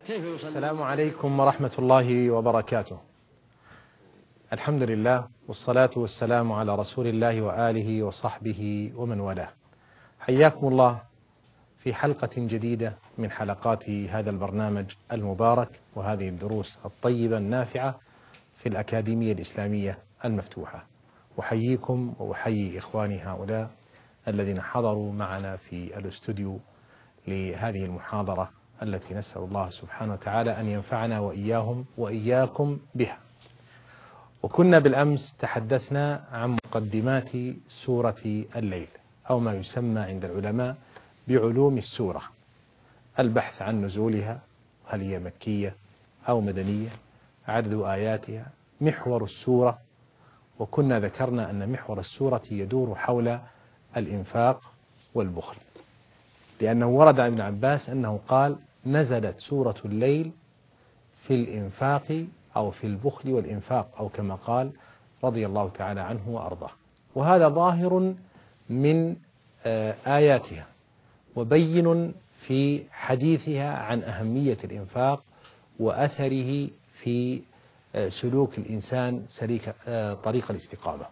كيف يصلي؟ السلام عليكم ورحمة الله وبركاته. الحمد لله والصلاة والسلام على رسول الله وآله وصحبه ومن والاه. حياكم الله في حلقة جديدة من حلقات هذا البرنامج المبارك وهذه الدروس الطيبة النافعة في الأكاديمية الإسلامية المفتوحة. أحييكم وأحيي إخواني هؤلاء الذين حضروا معنا في الاستوديو لهذه المحاضرة التي نسأل الله سبحانه وتعالى أن ينفعنا وإياهم وإياكم بها. وكنا بالأمس تحدثنا عن مقدمات سورة الليل، أو ما يسمى عند العلماء بعلوم السورة، البحث عن نزولها، هل هي مكية أو مدنية، عدد آياتها، محور السورة. وكنا ذكرنا أن محور السورة يدور حول الإنفاق والبخل، لأنه ورد عن ابن عباس أنه قال: نزلت سورة الليل في الإنفاق أو في البخل والإنفاق، أو كما قال رضي الله تعالى عنه وأرضاه. وهذا ظاهر من آياتها وبين في حديثها عن أهمية الإنفاق وأثره في سلوك الإنسان طريق الاستقامة.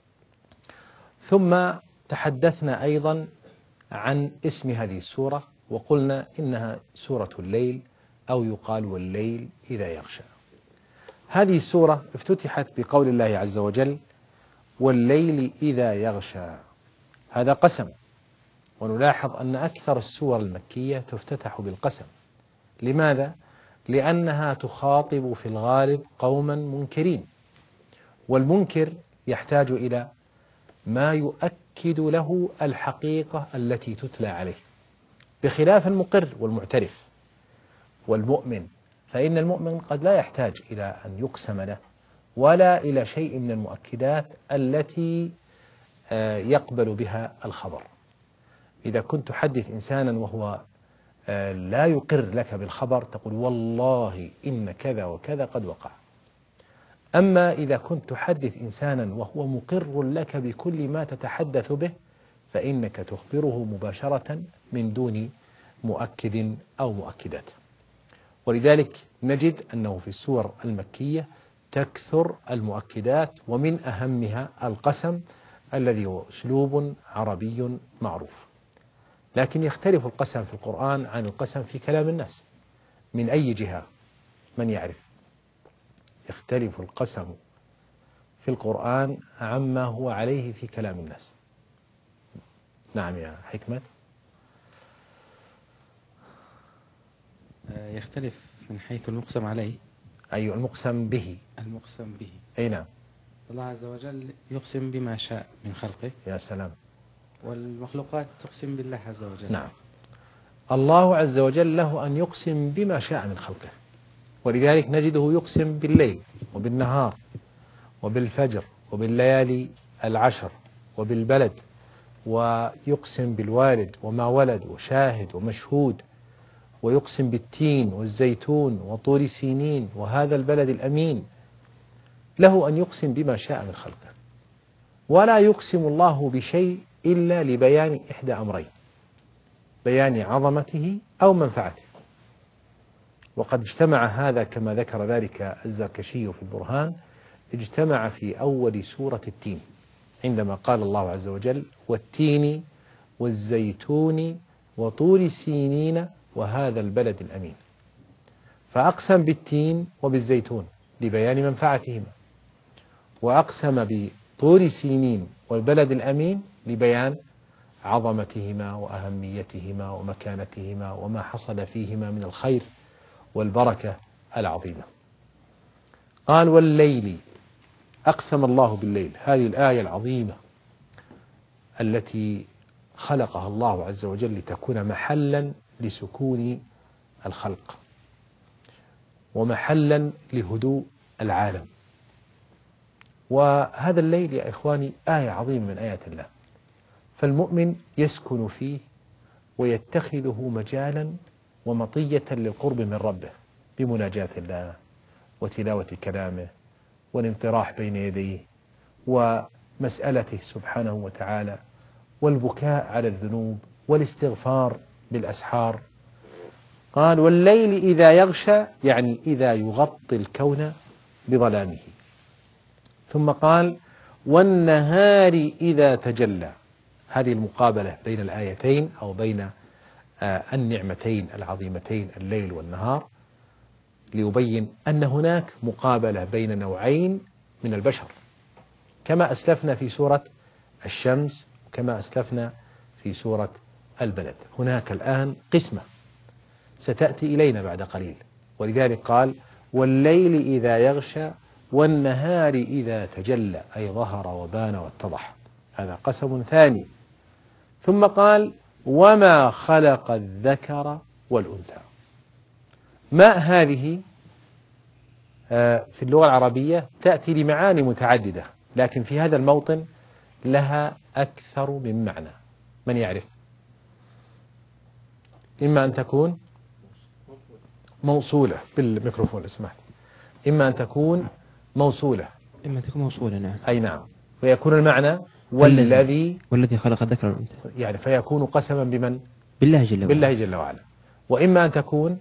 ثم تحدثنا أيضا عن اسم هذه السورة، وقلنا إنها سورة الليل، أو يقال والليل إذا يغشى. هذه السورة افتتحت بقول الله عز وجل: والليل إذا يغشى. هذا قسم، ونلاحظ أن أكثر السور المكية تفتتح بالقسم. لماذا؟ لأنها تخاطب في الغالب قوما منكرين، والمنكر يحتاج إلى ما يؤكد له الحقيقة التي تتلى عليه، بخلاف المقر والمعترف والمؤمن، فإن المؤمن قد لا يحتاج إلى أن يقسم له ولا إلى شيء من المؤكدات التي يقبل بها الخبر. إذا كنت تحدث إنسانا وهو لا يقر لك بالخبر، تقول: والله إن كذا وكذا قد وقع. أما إذا كنت تحدث إنسانا وهو مقر لك بكل ما تتحدث به، فإنك تخبره مباشرة من دون مؤكد أو مؤكدات. ولذلك نجد أنه في السور المكية تكثر المؤكدات، ومن أهمها القسم الذي هو أسلوب عربي معروف. لكن يختلف القسم في القرآن عن القسم في كلام الناس. من أي جهة؟ من يعرف؟ يختلف القسم في القرآن عما هو عليه في كلام الناس. نعم يا حكمة. يختلف من حيث المقسم عليه. أي المقسم به. المقسم به. أي نعم. الله عز وجل يقسم بما شاء من خلقه. يا سلام. والمخلوقات تقسم بالله عز وجل. نعم. الله عز وجل له أن يقسم بما شاء من خلقه، ولذلك نجده يقسم بالليل وبالنهار وبالفجر وبالليالي العشر وبالبلد، ويقسم بالوالد وما ولد وشاهد ومشهود، ويقسم بالتين والزيتون وطور سينين وهذا البلد الأمين. له أن يقسم بما شاء من خلقه، ولا يقسم الله بشيء إلا لبيان إحدى أمرين: بيان عظمته أو منفعته. وقد اجتمع هذا كما ذكر ذلك الزركشي في البرهان، اجتمع في أول سورة التين، عندما قال الله عز وجل: والتين والزيتون وطور سينين وهذا البلد الأمين. فأقسم بالتين وبالزيتون لبيان منفعتهما، وأقسم بطور سينين والبلد الأمين لبيان عظمتهما وأهميتهما ومكانتهما وما حصل فيهما من الخير والبركة العظيمة. قال: والليل. أقسم الله بالليل. هذه الآية العظيمة التي خلقها الله عز وجل لتكون محلا لسكون الخلق ومحلا لهدوء العالم. وهذا الليل يا إخواني آية عظيمة من آيات الله، فالمؤمن يسكن فيه ويتخذه مجالا ومطية للقرب من ربه بمناجاة الله وتلاوة كلامه والانطراح بين يديه ومسألته سبحانه وتعالى والبكاء على الذنوب والاستغفار بالأسحار قال والليل إذا يغشى يعني إذا يغطي الكون بظلامه. ثم قال والنهار إذا تجلى. هذه المقابلة بين الآيتين أو بين النعمتين العظيمتين الليل والنهار ليبين أن هناك مقابلة بين نوعين من البشر، كما أسلفنا في سورة الشمس وكما أسلفنا في سورة البلد. هناك الآن قسمة ستأتي إلينا بعد قليل، ولذلك قال والليل إذا يغشى والنهار إذا تجلى، أي ظهر وبان واتضح، هذا قسم ثاني. ثم قال وما خلق الذكر والأنثى. ما هذه في اللغة العربية تأتي لمعاني متعددة، لكن في هذا الموطن لها أكثر من معنى. من يعرف؟ إما أن تكون موصولة، بالميكروفون اسمح، إما أن تكون موصولة، إما أن تكون موصولة، نعم. أي نعم، ويكون المعنى والذي خلق الذكر والأنثى، يعني فيكون قسما بمن؟ بالله جل وعلا. وإما أن تكون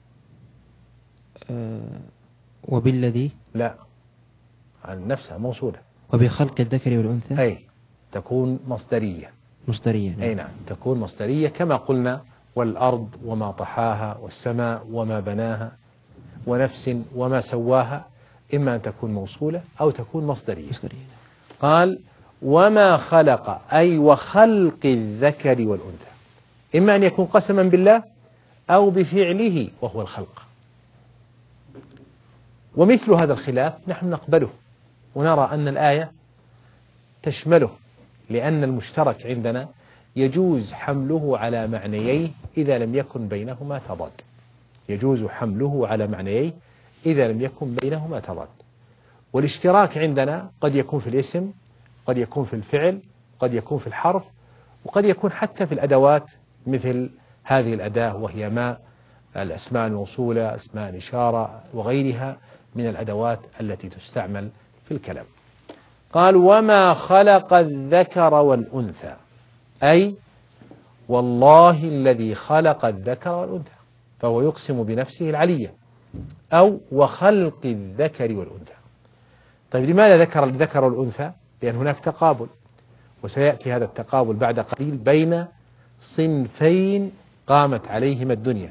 وبالذي، لا، عن نفسها موصولة، وبخلق الذكر والأنثى، أي تكون مصدرية، نعم. أي نعم، تكون مصدرية كما قلنا والأرض وما طحاها والسماء وما بناها ونفس وما سواها، إما أن تكون موصولة أو تكون مصدرية. قال وما خلق أي وخلق الذكر والأنثى، إما أن يكون قسما بالله أو بفعله وهو الخلق. ومثل هذا الخلاف نحن نقبله ونرى أن الآية تشمله، لأن المشترك عندنا يجوز حمله على معنييه إذا لم يكن بينهما تضاد. يجوز حمله على معنييه إذا لم يكن بينهما تضاد. والاشتراك عندنا قد يكون في الاسم، قد يكون في الفعل، قد يكون في الحرف، وقد يكون حتى في الأدوات مثل هذه الأداة وهي ما، الأسماء الموصولة، أسماء الإشارة وغيرها من الأدوات التي تستعمل في الكلام. قال وما خلق الذكر والأنثى، أي والله الذي خلق الذكر والأنثى، فهو يقسم بنفسه العلية، أو وخلق الذكر والأنثى. طيب لماذا ذكر الذكر والأنثى؟ لأن هناك تقابل، وسيأتي هذا التقابل بعد قليل بين صنفين قامت عليهما الدنيا،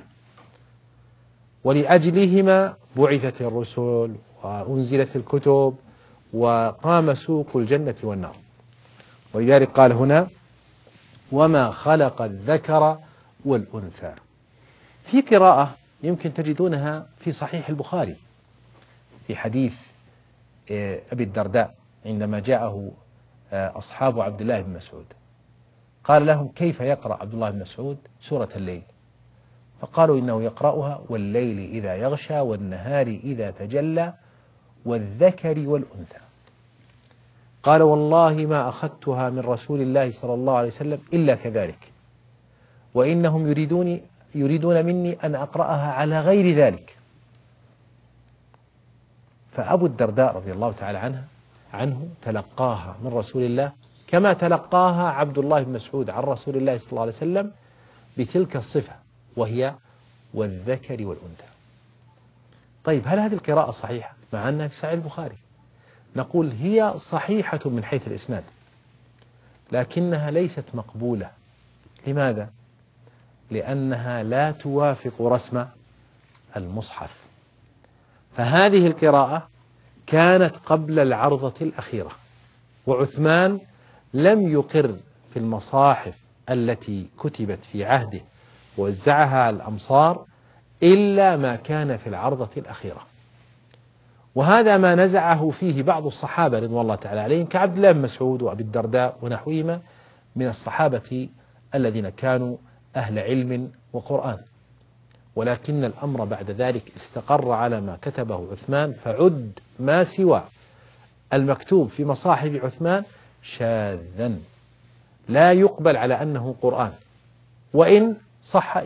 ولأجلهما بعثت الرسل وأنزلت الكتب وقام سوق الجنة والنار. ولذلك قال هنا وما خلق الذكر والأنثى. في قراءة يمكن تجدونها في صحيح البخاري في حديث أبي الدرداء عندما جاءه أصحاب عبد الله بن مسعود، قال لهم كيف يقرأ عبد الله بن مسعود سورة الليل؟ فقالوا إنه يقرأها والليل إذا يغشى والنهار إذا تجلى والذكر والأنثى. قال والله ما أخذتها من رسول الله صلى الله عليه وسلم إلا كذلك، وإنهم يريدون مني أن أقرأها على غير ذلك. فأبو الدرداء رضي الله تعالى عنه تلقاها من رسول الله كما تلقاها عبد الله بن مسعود عن رسول الله صلى الله عليه وسلم بتلك الصفة، وهي والذكر والأنثى. طيب هل هذه القراءة صحيحة مع أنها في صحيح البخاري؟ نقول هي صحيحة من حيث الإسناد، لكنها ليست مقبولة. لماذا؟ لأنها لا توافق رسم المصحف. فهذه القراءة كانت قبل العرضة الأخيرة، وعثمان لم يقر في المصاحف التي كتبت في عهده ووزعها على الأمصار إلا ما كان في العرضة الأخيرة. وهذا ما نزعه فيه بعض الصحابة رضوان الله تعالى عليهم كعبد الله بن مسعود وأبي الدرداء ونحوهما من الصحابة الذين كانوا أهل علم وقرآن. ولكن الأمر بعد ذلك استقر على ما كتبه عثمان، فعد ما سوى المكتوب في مصاحف عثمان شاذا لا يقبل على أنه قرآن، وإن صح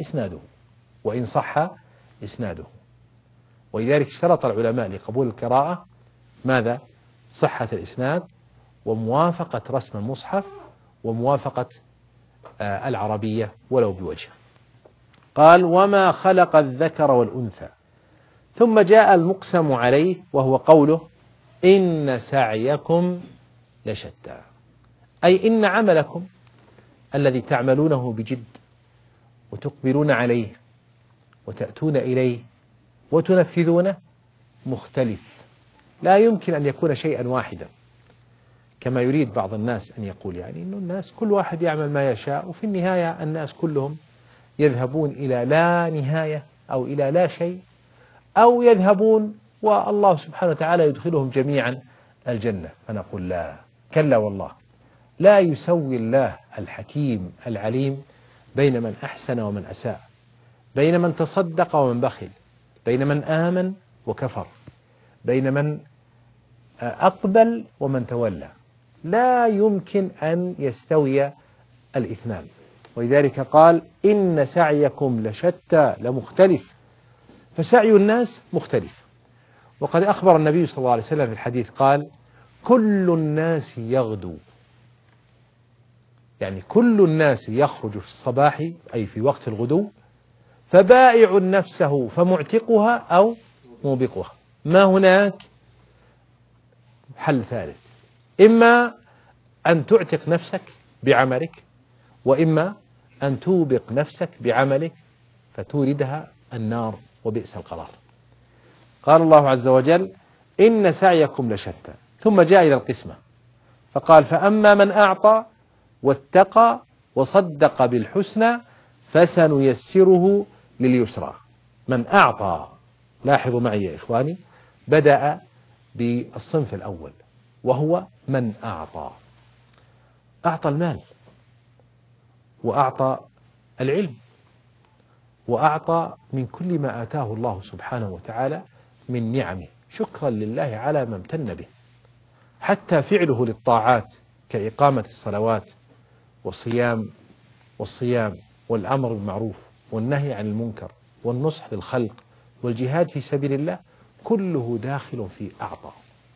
إسناده. ولذلك اشترط العلماء لقبول القراءة ماذا؟ صحة الإسناد، وموافقة رسم المصحف، وموافقة العربية ولو بوجه. قال وما خلق الذكر والأنثى، ثم جاء المقسم عليه وهو قوله إن سعيكم لشتى، أي إن عملكم الذي تعملونه بجد وتقبلون عليه وتأتون إليه وتنفذونه مختلف، لا يمكن أن يكون شيئا واحدا كما يريد بعض الناس أن يقول، يعني أن الناس كل واحد يعمل ما يشاء وفي النهاية الناس كلهم يذهبون إلى لا نهاية أو إلى لا شيء، أو يذهبون والله سبحانه وتعالى يدخلهم جميعا الجنة. فنقول لا، كلا والله، لا يسوي الله الحكيم العليم بين من أحسن ومن أساء، بين من تصدق ومن بخل، بين من آمن وكفر، بين من أقبل ومن تولى، لا يمكن أن يستوي الاثنان. ولذلك قال إن سعيكم لشتى لمختلف، فسعي الناس مختلف. وقد أخبر النبي صلى الله عليه وسلم في الحديث قال كل الناس يغدو، يعني كل الناس يخرج في الصباح أي في وقت الغدو، فبائع نفسه فمعتقها أو موبقها، ما هناك حل ثالث، إما أن تعتق نفسك بعملك، وإما أن توبق نفسك بعملك فتوردها النار وبئس القرار. قال الله عز وجل إن سعيكم لشتى، ثم جاء إلى القسمة فقال فأما من أعطى واتقى وصدق بالحسنى فسنيسره لليسرى. من أعطى، لاحظوا معي يا إخواني، بدأ بالصنف الأول وهو من أعطى، أعطى المال وأعطى العلم وأعطى من كل ما آتاه الله سبحانه وتعالى من نعمه شكرا لله على ما امتن به، حتى فعله للطاعات كإقامة الصلوات والصيام والأمر بالمعروف والنهي عن المنكر والنصح للخلق والجهاد في سبيل الله، كله داخل في أعطى،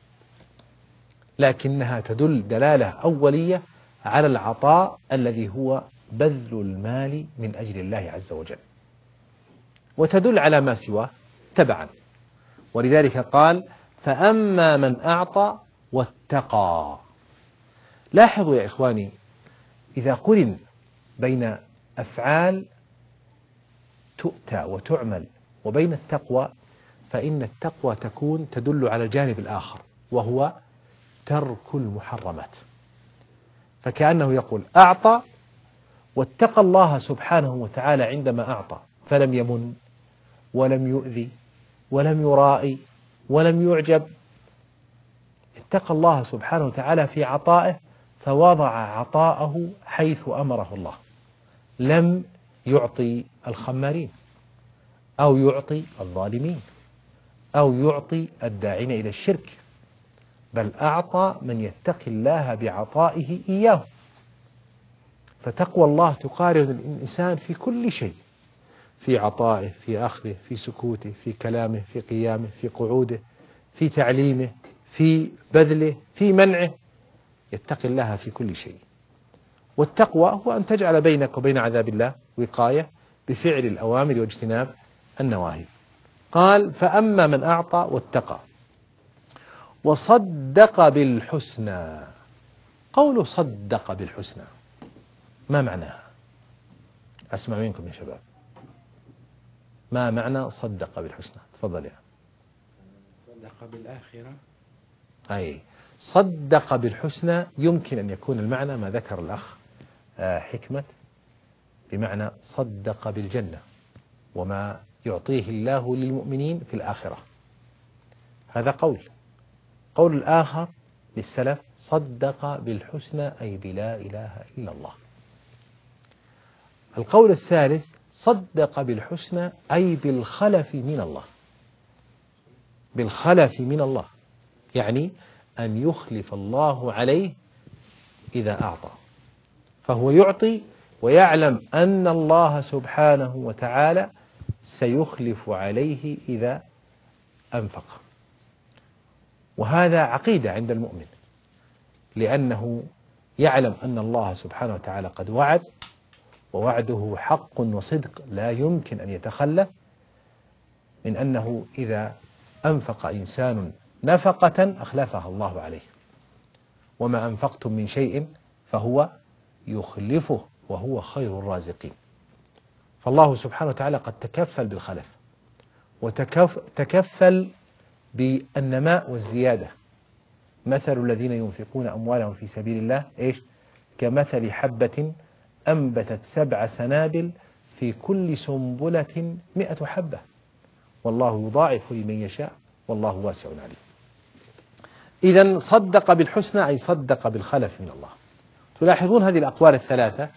لكنها تدل دلالة أولية على العطاء الذي هو بذل المال من أجل الله عز وجل، وتدل على ما سواه تبعا. ولذلك قال فأما من أعطى واتقى. لاحظوا يا إخواني، إذا قرن بين أفعال تؤتى وتعمل وبين التقوى، فإن التقوى تدل على الجانب الآخر وهو ترك المحرمات، فكأنه يقول أعطى واتقى الله سبحانه وتعالى عندما أعطى، فلم يمن ولم يؤذي ولم يرائي ولم يعجب، اتقى الله سبحانه وتعالى في عطائه فوضع عطاءه حيث أمره الله، لم يعطي الخمارين أو يعطي الظالمين أو يعطي الداعين إلى الشرك، بل أعطى من يتقي الله بعطائه إياه. فتقوى الله تقارن الإنسان في كل شيء، في عطائه، في أخذه، في سكوته، في كلامه، في قيامه، في قعوده، في تعليمه، في بذله، في منعه، يتقي الله في كل شيء. والتقوى هو أن تجعل بينك وبين عذاب الله وقاية بفعل الأوامر واجتناب النواهي. قال فأما من أعطى واتقى وصدق بالحسنى. قول صدق بالحسنى ما معناها؟ أسمع منكم يا شباب، ما معنى صدق بالحسنى؟ تفضل يا صدق بالآخرة. أي صدق بالحسنى يمكن أن يكون المعنى ما ذكر الأخ حكمة، بمعنى صدق بالجنة وما يعطيه الله للمؤمنين في الآخرة، هذا قول الآخر للسلف صدق بالحسنى أي بلا إله إلا الله. القول الثالث صدق بالحسنى أي بالخلف من الله، بالخلف من الله، يعني أن يخلف الله عليه إذا أعطى، فهو يعطي ويعلم أن الله سبحانه وتعالى سيخلف عليه إذا أنفق، وهذا عقيدة عند المؤمن، لأنه يعلم أن الله سبحانه وتعالى قد وعد ووعده حق وصدق لا يمكن أن يتخلف، من أنه إذا أنفق إنسان نفقة أخلفها الله عليه، وما أنفقتم من شيء فهو يخلفه وهو خير الرازقين. فالله سبحانه وتعالى قد تكفل بالخلف، وتكفل بالنماء والزيادة. مثل الذين ينفقون أموالهم في سبيل الله إيش؟ كمثل حبة أنبتت 7 سنابل في كل سنبلة 100 حبة، والله يضاعف لمن يشاء والله واسع عليم. إذن صدق بالحسنى أي صدق بالخلف من الله. تلاحظون هذه الأقوال الثلاثة،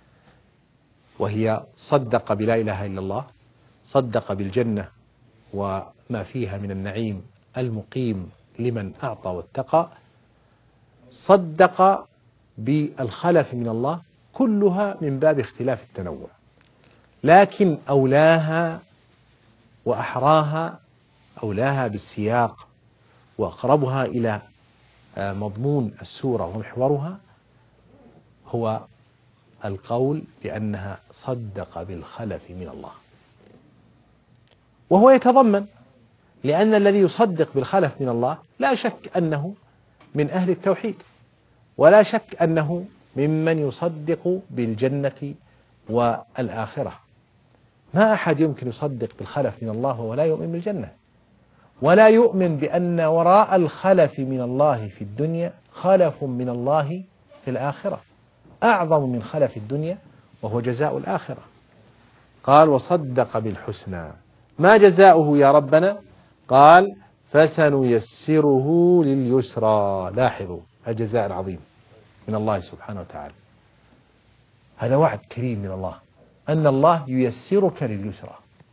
وهي صدق بلا إله إلا الله، صدق بالجنة وما فيها من النعيم المقيم لمن أعطى واتقى، صدق بالخلف من الله، كلها من باب اختلاف التنوع، لكن أولاها وأحراها، أولاها بالسياق وأقربها إلى مضمون السورة ومحورها هو القول بأنها صدق بالخلف من الله. وهو يتضمن، لأن الذي يصدق بالخلف من الله لا شك أنه من أهل التوحيد، ولا شك أنه ممن يصدق بالجنة والآخرة. ما أحد يمكن يصدق بالخلف من الله ولا يؤمن بالجنة، ولا يؤمن بأن وراء الخلف من الله في الدنيا خلف من الله في الآخرة أعظم من خلف الدنيا، وهو جزاء الآخرة. قال وصدق بالحسنى، ما جزاؤه يا ربنا؟ قال فسنيسره لليسرى. لاحظوا الجزاء العظيم من الله سبحانه وتعالى، هذا وعد كريم من الله، أن الله ييسرك لليسرى،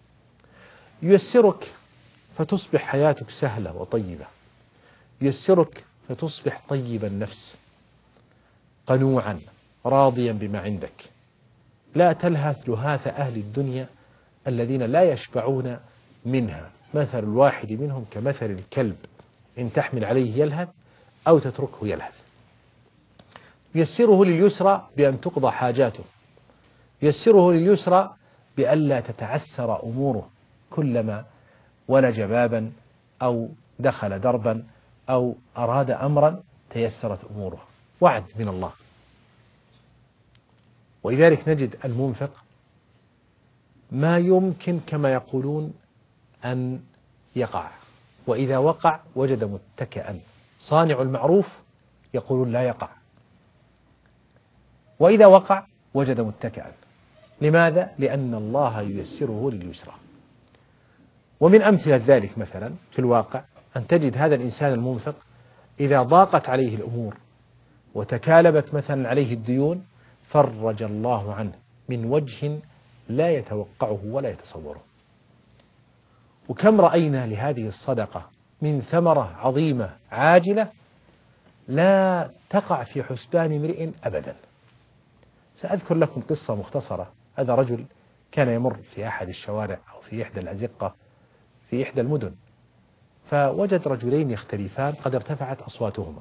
ييسرك فتصبح حياتك سهلة وطيبة، ييسرك فتصبح طيب النفس قنوعا راضيا بما عندك، لا تلهث لهاث أهل الدنيا الذين لا يشبعون منها. مثل الواحد منهم كمثل الكلب، إن تحمل عليه يلهث أو تتركه يلهث. ييسره لليسرى بأن تقضى حاجاته، ييسره لليسرى بألا تتعسر أموره، كلما ولج بابا أو دخل دربا أو أراد أمرا تيسرت أموره، وعد من الله. ولذلك نجد المنفق ما يمكن كما يقولون أن يقع، وإذا وقع وجد متكئا. صانع المعروف يقولون لا يقع، وإذا وقع وجد متكئا. لماذا؟ لأن الله ييسره لليسرى. ومن أمثلة ذلك مثلا في الواقع أن تجد هذا الإنسان المنفق إذا ضاقت عليه الأمور وتكالبت مثلا عليه الديون فرج الله عنه من وجه لا يتوقعه ولا يتصوره. وكم رأينا لهذه الصدقة من ثمرة عظيمة عاجلة لا تقع في حسبان امرئ أبدا. سأذكر لكم قصة مختصرة. هذا رجل كان يمر في أحد الشوارع أو في إحدى الأزقة في إحدى المدن، فوجد رجلين يختلفان قد ارتفعت أصواتهما،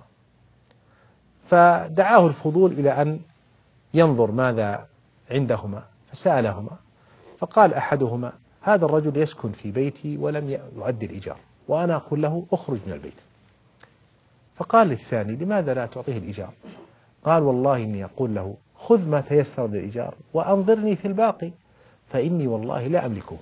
فدعاه الفضول إلى أن ينظر ماذا عندهما، فسألهما، فقال أحدهما هذا الرجل يسكن في بيتي ولم يؤدي الإيجار، وأنا أقول له أخرج من البيت. فقال للثاني لماذا لا تعطيه الإيجار؟ قال والله إني أقول له خذ ما تيسر للإيجار وأنظرني في الباقي فإني والله لا أملكه.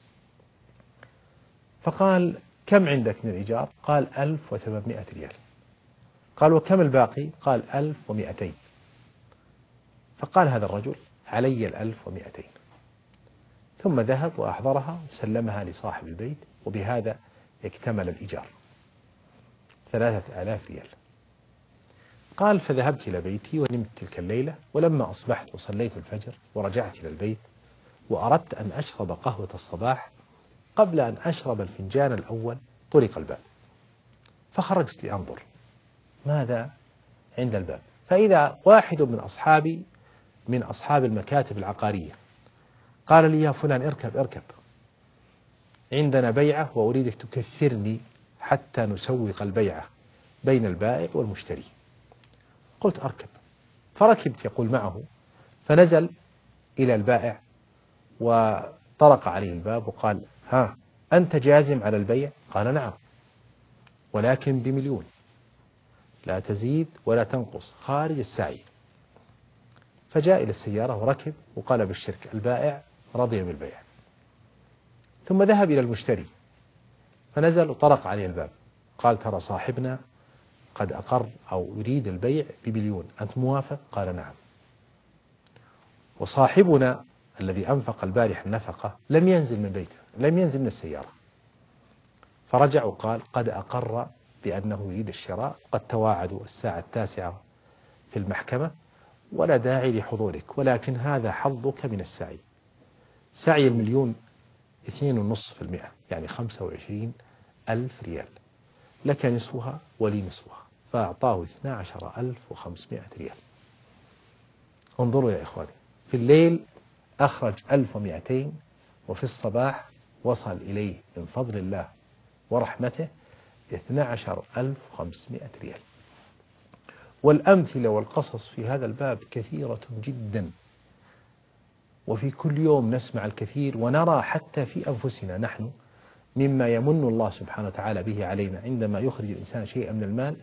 فقال كم عندك من الإيجار؟ قال 1800 ريال. قال وكم الباقي؟ قال 1200. فقال هذا الرجل علي 1200. ثم ذهب وأحضرها وسلمها لصاحب البيت، وبهذا اكتمل الإيجار 3000 ريال. قال فذهبت إلى بيتي ونمت تلك الليلة، ولما أصبحت وصليت الفجر ورجعت إلى البيت وأردت أن أشرب قهوة الصباح، قبل أن أشرب الفنجان الأول طرق الباب، فخرجت لأنظر ماذا عند الباب، فإذا واحد من أصحابي من أصحاب المكاتب العقارية قال لي يا فلان اركب عندنا بيعة وأريدك تكثرني حتى نسوق البيعة بين البائع والمشتري. قلت أركب، فركبت يقول معه، فنزل إلى البائع وطرق عليه الباب وقال: ها، أنت جازم على البيع؟ قال: نعم، ولكن ب1,000,000، لا تزيد ولا تنقص، خارج السعي. فجاء إلى السيارة وركب وقال بالشرك. البائع رضي بالبيع، ثم ذهب إلى المشتري فنزل وطرق عليه الباب، قال: ترى صاحبنا قد أقر أو يريد البيع ب1,000,000، أنت موافق؟ قال: نعم. وصاحبنا الذي أنفق البارحة النفقة لم ينزل من بيته، لم ينزل من السيارة، فرجع وقال: قد أقر بأنه يريد الشراء، قد تواعدوا الساعة 9 في المحكمة، ولا داعي لحضورك، ولكن هذا حظك من السعي. سعي 1,000,000 2.5%، يعني 25,000 ريال، لك نصفها ولي نصفها، فأعطاه 12,500 ريال. انظروا يا إخواني، في الليل أخرج 1,200، وفي الصباح وصل إليه من فضل الله ورحمته 12,500 ريال. والأمثلة والقصص في هذا الباب كثيرة جدا، وفي كل يوم نسمع الكثير، ونرى حتى في أنفسنا نحن مما يمن الله سبحانه وتعالى به علينا عندما يخرج الإنسان شيئا من المال.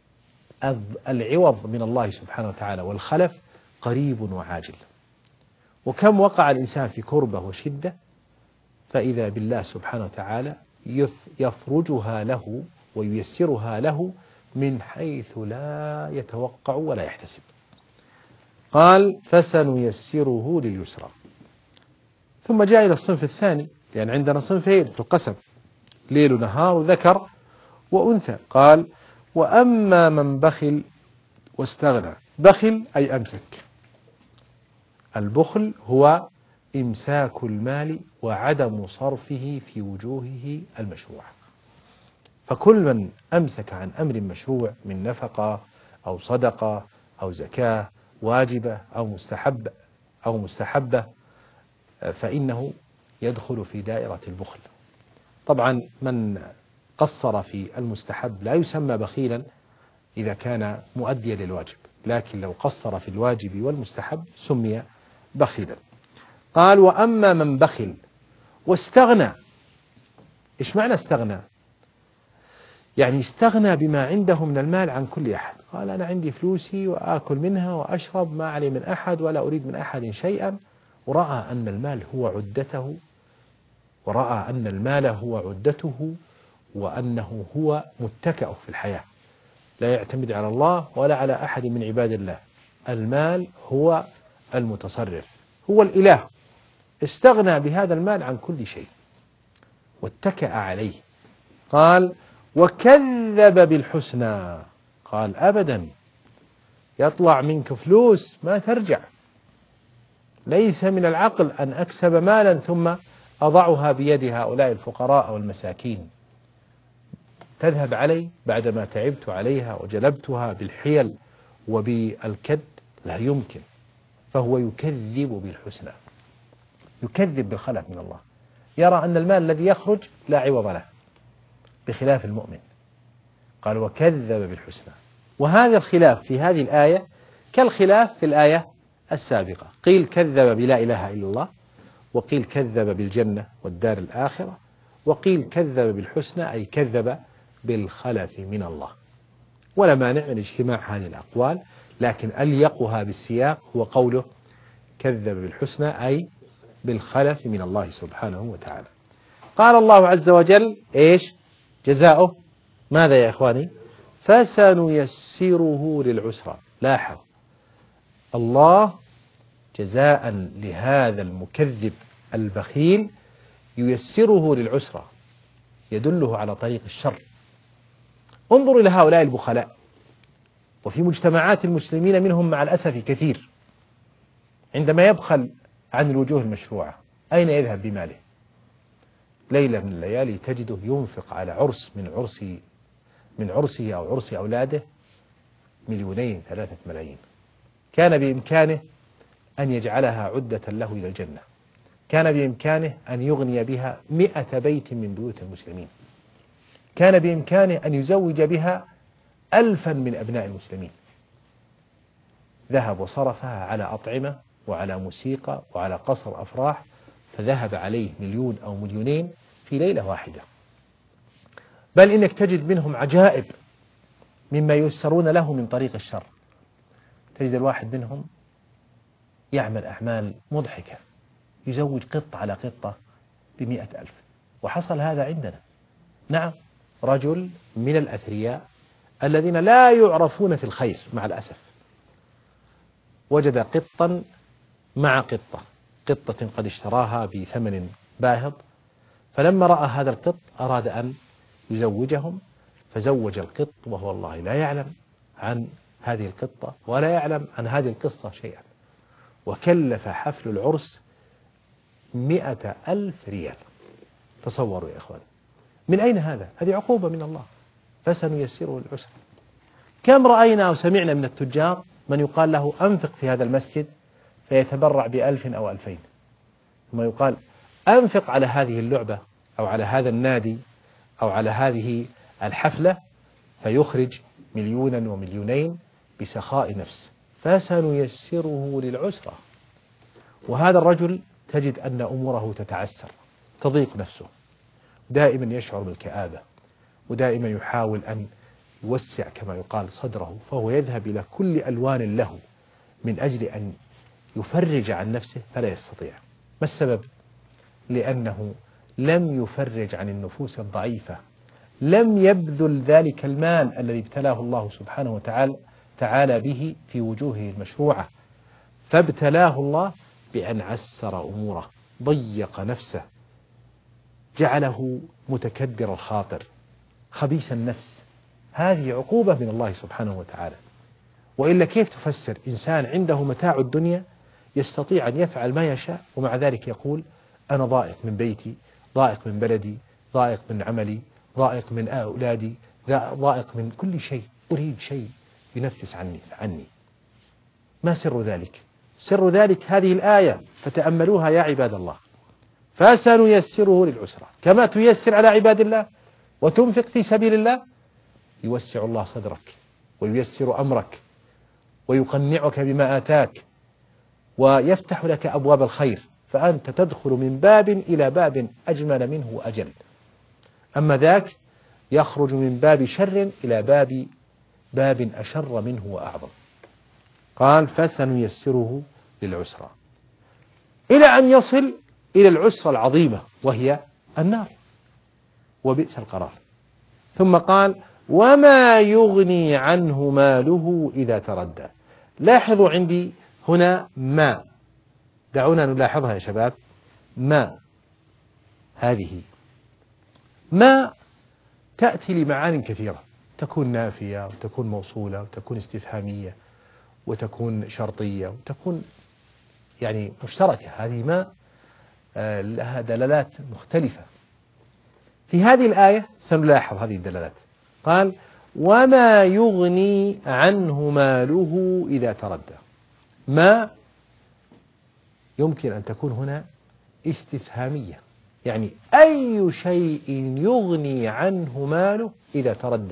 العوض من الله سبحانه وتعالى والخلف قريب وعاجل. وكم وقع الإنسان في كربة وشدة فإذا بالله سبحانه وتعالى يفرجها له وييسرها له من حيث لا يتوقع ولا يحتسب. قال: فسنيسره لليسرى. ثم جاء إلى الصنف الثاني، لأن عندنا صنفين في القسم، ليل ونهار، ذكر وأنثى. قال: وأما من بخل واستغنى. بخل أي أمسك. البخل هو إمساك المال وعدم صرفه في وجوهه المشروعة. فكل من أمسك عن أمر مشروع من نفقة أو صدقة أو زكاة واجبة أو مستحبة فإنه يدخل في دائرة البخل. طبعا من قصر في المستحب لا يسمى بخيلا إذا كان مؤديا للواجب، لكن لو قصر في الواجب والمستحب سمي بخيلا. قال: وأما من بخل واستغنى. إيش معنى استغنى؟ يعني استغنى بما عنده من المال عن كل أحد. قال: أنا عندي فلوسي وآكل منها وأشرب، ما علي من أحد ولا أريد من أحد شيئا، ورأى أن المال هو عدته، وأنه هو متكأ في الحياة، لا يعتمد على الله ولا على أحد من عباد الله. المال هو المتصرف، هو الإله. استغنى بهذا المال عن كل شيء واتكأ عليه. قال: وكذب بالحسنى. قال: أبدا، يطلع منك فلوس ما ترجع، ليس من العقل أن أكسب مالا ثم أضعها بيد هؤلاء الفقراء والمساكين، تذهب علي بعدما تعبت عليها وجلبتها بالحيل وبالكد، لا يمكن. فهو يكذب بالحسنى، يكذب بالخلف من الله، يرى أن المال الذي يخرج لا عوض له، بخلاف المؤمن. قال: وكذب بالحسنى. وهذا الخلاف في هذه الآية كالخلاف في الآية السابقة، قيل كذب بلا إله إلا الله، وقيل كذب بالجنة والدار الآخرة، وقيل كذب بالحسنى أي كذب بالخلف من الله. ولا مانع من اجتماع هذه الأقوال، لكن أليقها بالسياق هو قوله كذب بالحسنى أي بالخلف من الله سبحانه وتعالى. قال الله عز وجل: إيش جزاؤه؟ ماذا يا إخواني؟ فسنيسره للعسرى. لاحظ، الله جزاء لهذا المكذب البخيل ييسره للعسرى، يدله على طريق الشر. انظروا إلى هؤلاء البخلاء، وفي مجتمعات المسلمين منهم مع الأسف كثير. عندما يبخل عن الوجوه المشروعة أين يذهب بماله؟ ليلة من الليالي تجده ينفق على عرس من عرسه أو عرس أولاده 2 3 ملايين، كان بإمكانه أن يجعلها عدة له إلى الجنة، كان بإمكانه أن يغني بها 100 بيت من بيوت المسلمين، كان بإمكانه أن يزوج بها 1000 من أبناء المسلمين. ذهب وصرفها على أطعمة وعلى موسيقى وعلى قصر أفراح، فذهب عليه 1,000,000 أو 2,000,000 في ليلة واحدة. بل إنك تجد منهم عجائب مما ييسرون له من طريق الشر. تجد الواحد منهم يعمل أعمال مضحكة، يزوج قطة على قطة ب100,000. وحصل هذا عندنا، نعم، رجل من الأثرياء الذين لا يعرفون في الخير مع الأسف، وجد قطا مع قطة قد اشتراها بثمن باهظ، فلما رأى هذا القط أراد أن يزوجهم، فزوج القط وهو والله لا يعلم عن هذه القطة ولا يعلم عن هذه القصة شيئا، وكلف حفل العرس 100,000 ريال. تصوروا يا إخوان، من أين هذا؟ هذه عقوبة من الله، فسنيسره للعسر. كم رأينا وسمعنا من التجار من يقال له أنفق في هذا المسجد فيتبرع ب1,000 أو 2,000، ثم يقال أنفق على هذه اللعبة أو على هذا النادي أو على هذه الحفلة فيخرج 1,000,000 و2,000,000 بسخاء نفس، فسنيسره للعسرة. وهذا الرجل تجد أن أموره تتعسر، تضيق نفسه، دائما يشعر بالكآبة، ودائما يحاول أن يوسع كما يقال صدره، فهو يذهب إلى كل ألوان له من أجل أن يفرج عن نفسه فلا يستطيع. ما السبب؟ لأنه لم يفرج عن النفوس الضعيفة، لم يبذل ذلك المال الذي ابتلاه الله سبحانه وتعالى به في وجوهه المشروعة، فابتلاه الله بأن عسر أموره، ضيق نفسه، جعله متكدر الخاطر، خبيث النفس. هذه عقوبة من الله سبحانه وتعالى. وإلا كيف تفسر إنسان عنده متاع الدنيا يستطيع أن يفعل ما يشاء ومع ذلك يقول أنا ضائق من بيتي، ضائق من بلدي، ضائق من عملي، ضائق من أولادي، ضائق من كل شيء، أريد شيء ينفس عني. ما سر ذلك؟ سر ذلك هذه الآية، فتأملوها يا عباد الله. فسنيسره للعسرة، كما تيسر على عباد الله وتنفق في سبيل الله، يوسع الله صدرك وييسر أمرك ويقنعك بما آتاك ويفتح لك أبواب الخير، فأنت تدخل من باب إلى باب أجمل منه وأجل. أما ذاك يخرج من باب شر إلى باب أشر منه وأعظم. قال فسنيسره للعسرى، إلى أن يصل إلى العسرى العظيمة وهي النار، وبئس القرار. ثم قال وما يغني عنه ماله إذا تردى. لاحظوا عندي هنا ما، دعونا نلاحظها يا شباب. ما هذه ما تأتي لمعان كثيرة، تكون نافية وتكون موصولة وتكون استفهامية وتكون شرطية وتكون يعني مشتركة. هذه ما لها دلالات مختلفة. في هذه الآية سنلاحظ هذه الدلالات. قال وما يغني عنه ماله إذا تردى. ما يمكن أن تكون هنا استفهامية، يعني أي شيء يغني عنه ماله إذا تردى،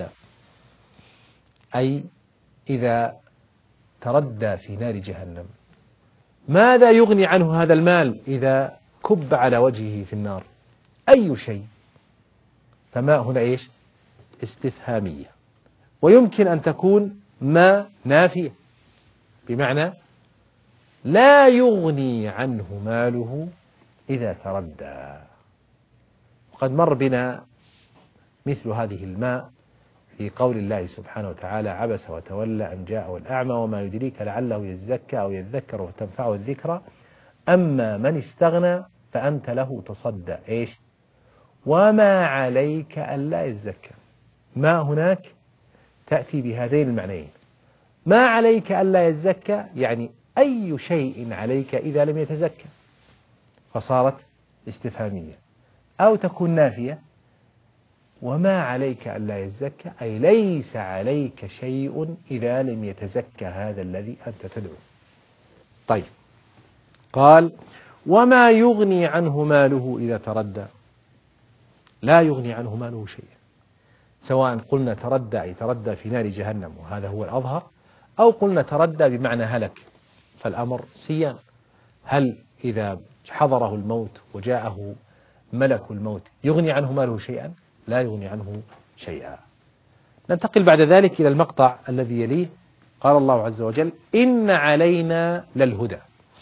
أي إذا تردى في نار جهنم، ماذا يغني عنه هذا المال إذا كب على وجهه في النار؟ أي شيء. فما هنا إيش؟ استفهامية. ويمكن أن تكون ما نافية، بمعنى لا يغني عنه ماله إذا تردى. وقد مر بنا مثل هذه الماء في قول الله سبحانه وتعالى عبس وتولى أن جاءه الأعمى وما يدريك لعله يزكى أو يذكر فتنفعه الذكرى أما من استغنى فأنت له تصدى. إيش؟ وما عليك ألا يزكى. ما هناك تأتي بهذين المعنيين. ما عليك ألا يزكى يعني أي شيء عليك إذا لم يتزكى، فصارت استفهامية. أو تكون نافية، وما عليك ألا يزكى أي ليس عليك شيء إذا لم يتزكى هذا الذي أنت تدعو. طيب، قال وما يغني عنه ماله إذا تردى. لا يغني عنه ماله شيئا، سواء قلنا تردى أي تردى في نار جهنم وهذا هو الأظهر، أو قلنا تردى بمعنى هلك، فالأمر سيان. هل إذا حضره الموت وجاءه ملك الموت يغني عنه ماله شيئا؟ لا يغني عنه شيئا. ننتقل بعد ذلك إلى المقطع الذي يليه. قال الله عز وجل: إن علينا للهدى.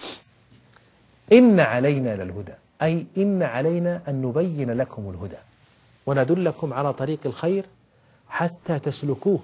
إن علينا للهدى، أي إن علينا أن نبين لكم الهدى وندلكم على طريق الخير حتى تسلكوه،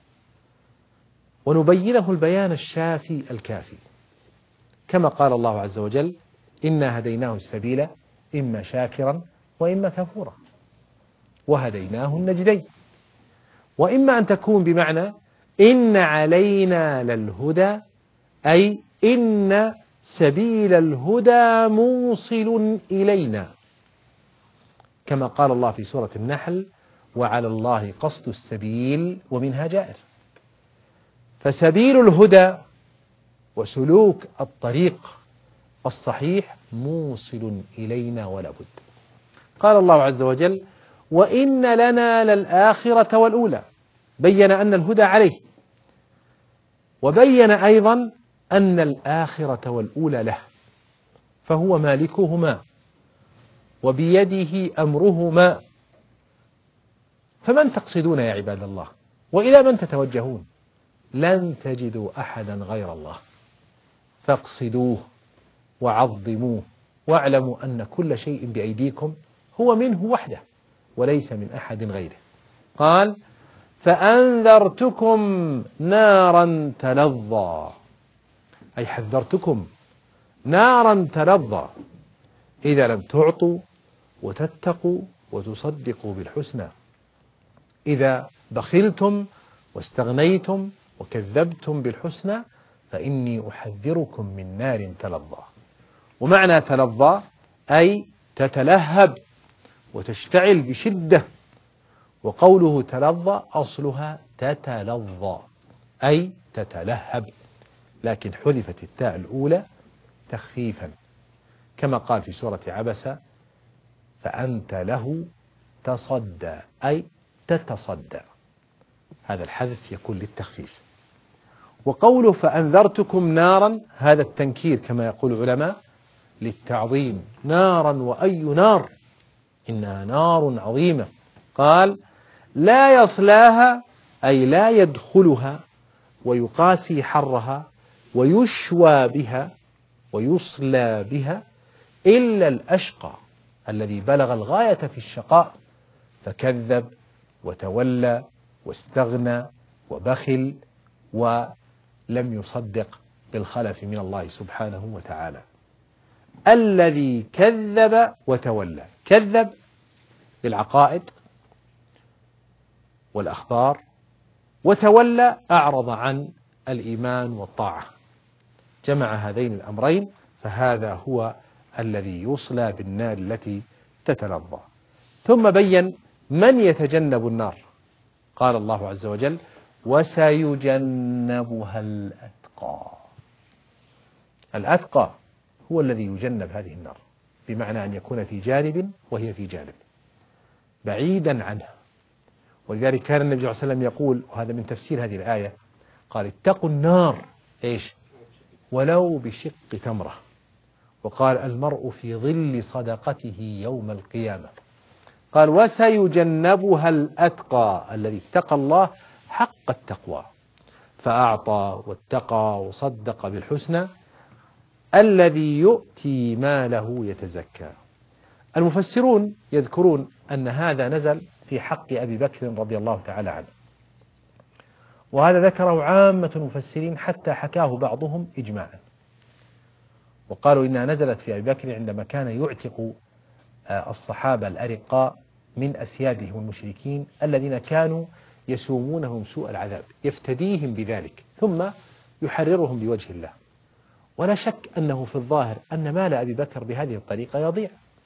ونبينه البيان الشافي الكافي، كما قال الله عز وجل: إنا هديناه السبيل إما شاكرا وإما كفورا وهديناه النجدين. وإما أن تكون بمعنى إن علينا للهدى، أي إن سبيل الهدى موصل إلينا، كما قال الله في سورة النحل: وعلى الله قصد السبيل ومنها جائر. فسبيل الهدى وسلوك الطريق الصحيح موصل إلينا ولا بد. قال الله عز وجل: وإن لنا للآخرة والأولى. بين أن الهدى عليه، وبين أيضا أن الآخرة والأولى له، فهو مالكهما وبيده أمرهما. فمن تقصدون يا عباد الله؟ وإلى من تتوجهون؟ لن تجدوا أحدا غير الله، فاقصدوه وعظموه، واعلموا أن كل شيء بأيديكم هو منه وحده وليس من أحد غيره. قال: فأنذرتكم نارا تلظى، أي حذرتكم نارا تلظى إذا لم تعطوا وتتقوا وتصدقوا بالحسنى. إذا بخلتم واستغنيتم وكذبتم بالحسنى فإني أحذركم من نار تلظى. ومعنى تلظى أي تتلهب وتشتعل بشدة، وقوله تلظى أصلها تتلظى أي تتلهب، لكن حذفت التاء الأولى تخفيفا، كما قال في سورة عبسة: فأنت له تصدى، أي تتصدى. هذا الحذف يكون للتخفيف. وقوله فأنذرتكم نارا، هذا التنكير كما يقول العلماء للتعظيم، نارا وأي نار، إنها نار عظيمة. قال: لا يصلاها، أي لا يدخلها ويقاسي حرها ويشوى بها ويصلى بها إلا الأشقى الذي بلغ الغاية في الشقاء فكذب وتولى واستغنى وبخل ولم يصدق بالخلف من الله سبحانه وتعالى. الذي كذب وتولى، كذب بالعقائد والأخبار، وتولى أعرض عن الإيمان والطاعة، جمع هذين الأمرين، فهذا هو الذي يصلى بالنار التي تتلظى. ثم بين من يتجنب النار. قال الله عز وجل: وسيجنبها الأتقى. الأتقى هو الذي يجنب هذه النار، بمعنى أن يكون في جانب وهي في جانب بعيدا عنها. ولذلك كان النبي صلى الله عليه وسلم يقول، وهذا من تفسير هذه الآية، قال: اتقوا النار إيش؟ ولو بشق تمرة. وقال: المرء في ظل صدقته يوم القيامة. قال: وسيجنبها الأتقى الذي اتقى الله حق التقوى فأعطى واتقى وصدق بالحسنى الذي يؤتي ماله يتزكى. المفسرون يذكرون أن هذا نزل في حق أبي بكر رضي الله تعالى عنه، وهذا ذكره عامة المفسرين حتى حكاه بعضهم إجماعا، وقالوا إنها نزلت في أبي بكر عندما كان يعتق الصحابة الأرقاء من أسيادهم المشركين الذين كانوا يسومونهم سوء العذاب، يفتديهم بذلك ثم يحررهم بوجه الله. ولا شك أنه في الظاهر أن مال أبي بكر بهذه الطريقة يضيع،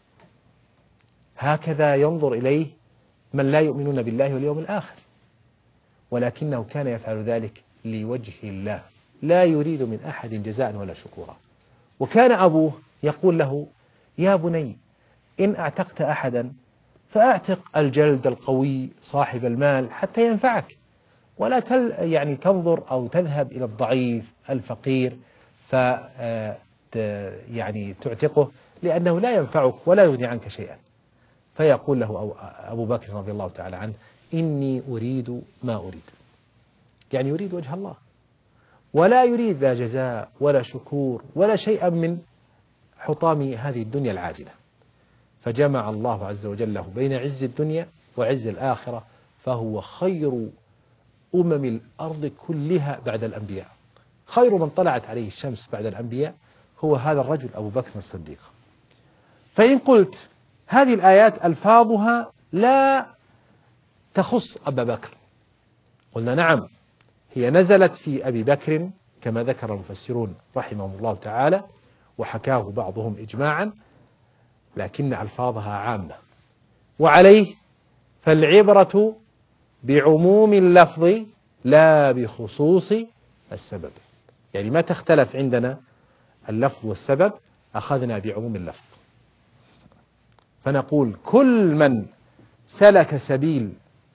هكذا ينظر إليه من لا يؤمنون بالله واليوم الآخر، ولكنه كان يفعل ذلك لوجه الله لا يريد من أحد جزاء ولا شكورا. وكان أبوه يقول له: يا بني، إن أعتقت أحدا فأعتق الجلد القوي صاحب المال حتى ينفعك، ولا تنظر أو تذهب إلى الضعيف الفقير يعني تعتقه لأنه لا ينفعك ولا يغني عنك شيئا. فيقول له أبو بكر رضي الله تعالى عنه: إني أريد ما أريد، يعني يريد وجه الله ولا يريد لا جزاء ولا شكور ولا شيئا من حطام هذه الدنيا العاجلة. فجمع الله عز وجل له بين عز الدنيا وعز الآخرة، فهو خير الأرض كلها بعد الأنبياء. خير من طلعت عليه الشمس بعد الأنبياء هو هذا الرجل أبو بكر الصديق. فإن قلت هذه الآيات ألفاظها لا تخص أبا بكر، قلنا نعم، هي نزلت في أبي بكر كما ذكر المفسرون رحمهم الله تعالى وحكاه بعضهم إجماعا، لكن ألفاظها عامة. وعليه فالعبرة بعموم اللفظ لا بخصوص السبب، يعني ما تختلف عندنا اللفظ والسبب، أخذنا بعموم اللفظ. فنقول كل من سلك سبيل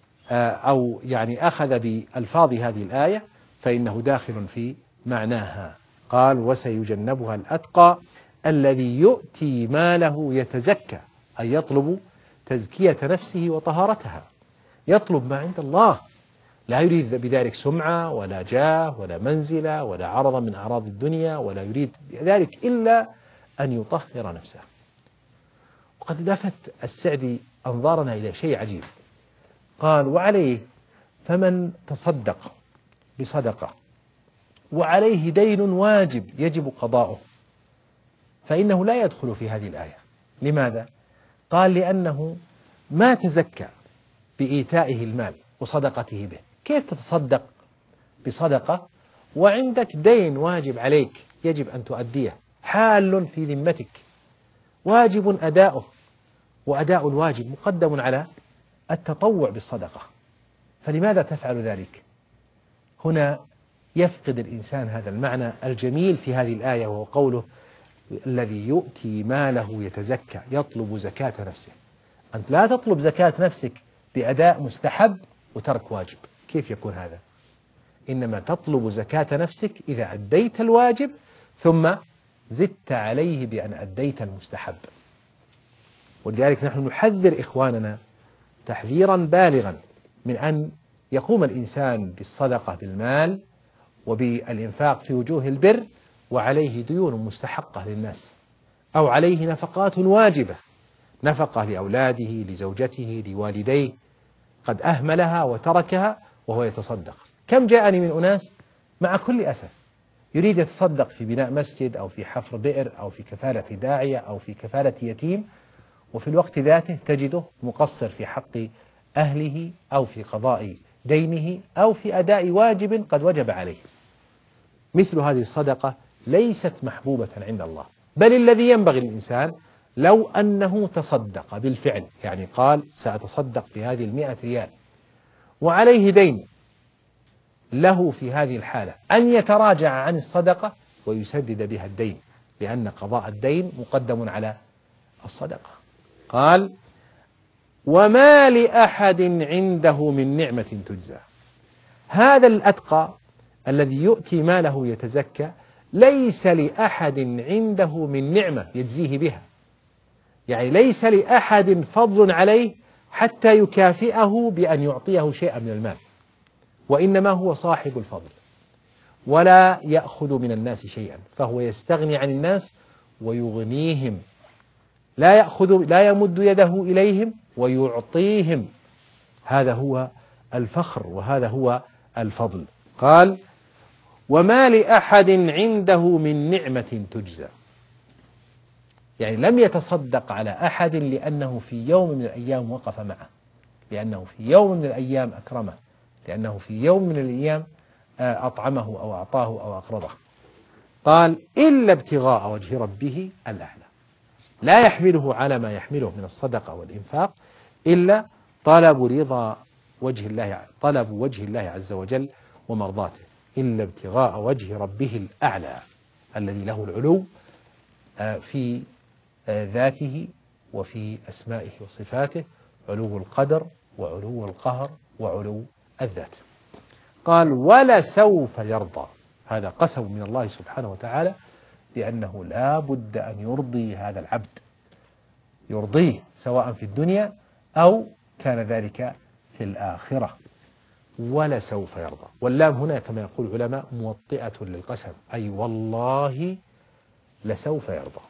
أو يعني أخذ بألفاظ هذه الآية فإنه داخل في معناها. قال: وسيجنبها الأتقى الذي يؤتي ماله يتزكى، أي يطلب تزكية نفسه وطهارتها، يطلب ما عند الله، لا يريد بذلك سمعة ولا جاه ولا منزلة ولا عرضا من أعراض الدنيا، ولا يريد ذلك إلا أن يطهر نفسه. وقد لفت السعدي أنظارنا إلى شيء عجيب، قال: وعليه فمن تصدق بصدقة وعليه دين واجب يجب قضاؤه فإنه لا يدخل في هذه الآية. لماذا؟ قال: لأنه ما تزكى بإيتائه المال وصدقته به. كيف تتصدق بصدقة وعندك دين واجب عليك يجب أن تؤديه، حال في ذمتك، واجب أداؤه، وأداء الواجب مقدم على التطوع بالصدقة، فلماذا تفعل ذلك؟ هنا يفقد الإنسان هذا المعنى الجميل في هذه الآية، وهو قوله: الذي يؤتي ماله يتزكى، يطلب زكاة نفسه. أنت لا تطلب زكاة نفسك بأداء مستحب وترك واجب، كيف يكون هذا؟ إنما تطلب زكاة نفسك إذا أديت الواجب ثم زدت عليه بأن أديت المستحب. ولذلك نحن نحذر إخواننا تحذيرا بالغا من أن يقوم الإنسان بالصدقة بالمال وبالإنفاق في وجوه البر وعليه ديون مستحقة للناس، أو عليه نفقات واجبة، نفقة لأولاده، لزوجته، لوالديه، قد أهملها وتركها وهو يتصدق. كم جاءني من أناس مع كل أسف يريد يتصدق في بناء مسجد أو في حفر بئر أو في كفالة داعية أو في كفالة يتيم، وفي الوقت ذاته تجده مقصر في حق أهله أو في قضاء دينه أو في أداء واجب قد وجب عليه. مثل هذه الصدقة ليست محبوبة عند الله، بل الذي ينبغي للإنسان لو أنه تصدق بالفعل، يعني قال: سأتصدق بهذه 100 ريال وعليه دين، له في هذه الحالة أن يتراجع عن الصدقة ويسدد بها الدين، لأن قضاء الدين مقدم على الصدقة. قال: وما لأحد عنده من نعمة تجزى. هذا الأتقى الذي يؤتي ماله يتزكى ليس لأحد عنده من نعمة يجزيه بها، يعني ليس لأحد فضل عليه حتى يكافئه بأن يعطيه شيئا من المال، وإنما هو صاحب الفضل ولا يأخذ من الناس شيئا، فهو يستغني عن الناس ويغنيهم، لا يمد يده إليهم ويعطيهم. هذا هو الفخر وهذا هو الفضل. قال: وما لأحد عنده من نعمة تجزى، يعني لم يتصدق على أحد لأنه في يوم من الأيام وقف معه، لأنه في يوم من الأيام أكرمه، لأنه في يوم من الأيام أطعمه أو أعطاه أو أقرضه. قال: إلا ابتغاء وجه ربه الأعلى، لا يحمله على ما يحمله من الصدقة والإنفاق إلا طلب وجه الله عز وجل ومرضاته. إلا ابتغاء وجه ربه الأعلى الذي له العلو في ذاته وفي أسمائه وصفاته، علو القدر وعلو القهر وعلو الذات. قال: ولسوف يرضى. هذا قسم من الله سبحانه وتعالى لأنه لا بد أن يرضي هذا العبد، يرضيه سواء في الدنيا أو كان ذلك في الآخرة. ولسوف يرضى، واللام هنا كما يقول العلماء موطئة للقسم، أي والله لسوف يرضى.